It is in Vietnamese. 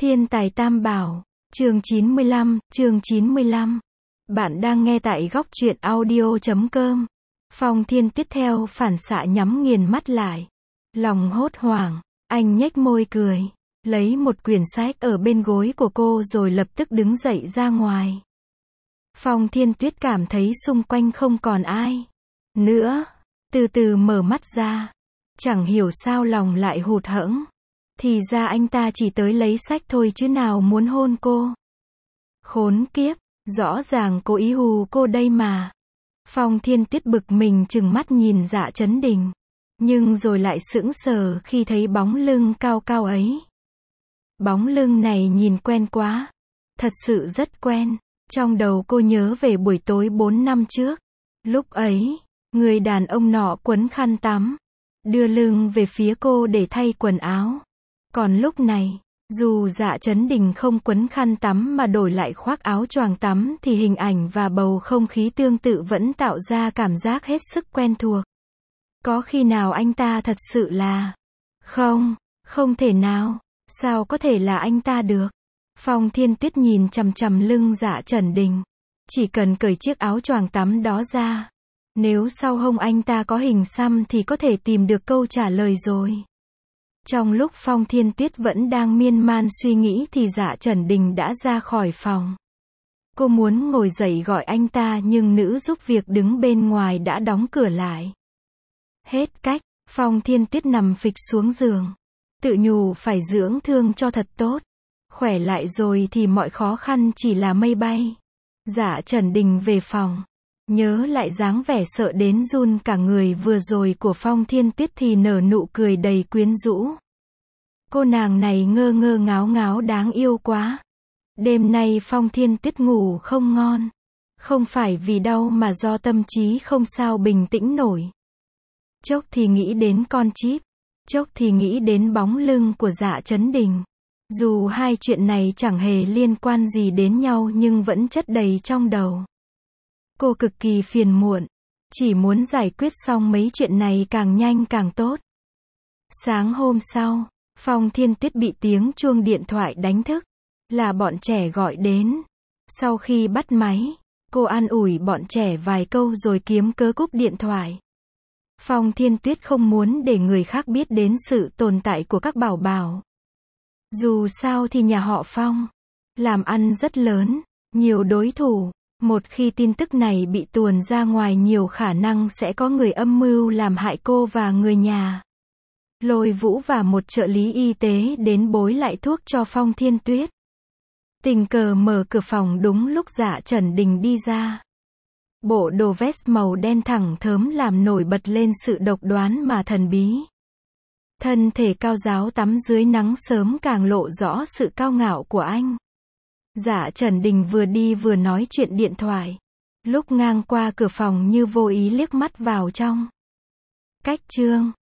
Thiên tài tam bảo, chương 95. Bạn đang nghe tại góc truyện audio.com. Phong Thiên Tuyết theo phản xạ nhắm nghiền mắt lại. Lòng hốt hoảng, anh nhếch môi cười, lấy một quyển sách ở bên gối của cô rồi lập tức đứng dậy ra ngoài. Phong Thiên Tuyết cảm thấy xung quanh không còn ai nữa, từ từ mở mắt ra. Chẳng hiểu sao lòng lại hụt hẫng. Thì ra anh ta chỉ tới lấy sách thôi chứ nào muốn hôn cô. Khốn kiếp, rõ ràng cố ý hù cô đây mà. Phong Thiên Tuyết bực mình trừng mắt nhìn Dạ Chấn Đình. Nhưng rồi lại sững sờ khi thấy bóng lưng cao cao ấy. Bóng lưng này nhìn quen quá. Thật sự rất quen. Trong đầu cô nhớ về buổi tối 4 năm trước. Lúc ấy, người đàn ông nọ quấn khăn tắm, đưa lưng về phía cô để thay quần áo. Còn lúc này, dù Dạ Chấn Đình không quấn khăn tắm mà đổi lại khoác áo choàng tắm thì hình ảnh và bầu không khí tương tự vẫn tạo ra cảm giác hết sức quen thuộc. Có khi nào anh ta thật sự là... Không thể nào, sao có thể là anh ta được? Phong Thiên Tuyết nhìn chằm chằm lưng Dạ Chấn Đình. Chỉ cần cởi chiếc áo choàng tắm đó ra. Nếu sau hông anh ta có hình xăm thì có thể tìm được câu trả lời rồi. Trong lúc Phong Thiên Tuyết vẫn đang miên man suy nghĩ thì Dạ Chấn Đình đã ra khỏi phòng. Cô muốn ngồi dậy gọi anh ta nhưng nữ giúp việc đứng bên ngoài đã đóng cửa lại. Hết cách, Phong Thiên Tuyết nằm phịch xuống giường. Tự nhủ phải dưỡng thương cho thật tốt. Khỏe lại rồi thì mọi khó khăn chỉ là mây bay. Dạ Chấn Đình về phòng. Nhớ lại dáng vẻ sợ đến run cả người vừa rồi của Phong Thiên Tuyết thì nở nụ cười đầy quyến rũ. Cô nàng này ngơ ngơ ngáo ngáo đáng yêu quá. Đêm nay Phong Thiên Tuyết ngủ không ngon. Không phải vì đau mà do tâm trí không sao bình tĩnh nổi. Chốc thì nghĩ đến con chip. Chốc thì nghĩ đến bóng lưng của Dạ Chấn Đình. Dù hai chuyện này chẳng hề liên quan gì đến nhau nhưng vẫn chất đầy trong đầu. Cô cực kỳ phiền muộn. Chỉ muốn giải quyết xong mấy chuyện này càng nhanh càng tốt. Sáng hôm sau, Phong Thiên Tuyết bị tiếng chuông điện thoại đánh thức. Là bọn trẻ gọi đến. Sau khi bắt máy, cô an ủi bọn trẻ vài câu rồi kiếm cớ cúp điện thoại. Phong Thiên Tuyết không muốn để người khác biết đến sự tồn tại của các bảo bảo. Dù sao thì nhà họ Phong làm ăn rất lớn, nhiều đối thủ. Một khi tin tức này bị tuồn ra ngoài nhiều khả năng sẽ có người âm mưu làm hại cô và người nhà. Lôi Vũ và một trợ lý y tế đến bối lại thuốc cho Phong Thiên Tuyết. Tình cờ mở cửa phòng đúng lúc Dạ Chấn Đình đi ra. Bộ đồ vest màu đen thẳng thớm làm nổi bật lên sự độc đoán mà thần bí. Thân thể cao ráo tắm dưới nắng sớm càng lộ rõ sự cao ngạo của anh. Dạ Chấn Đình vừa đi vừa nói chuyện điện thoại. Lúc ngang qua cửa phòng như vô ý liếc mắt vào trong. Cách chương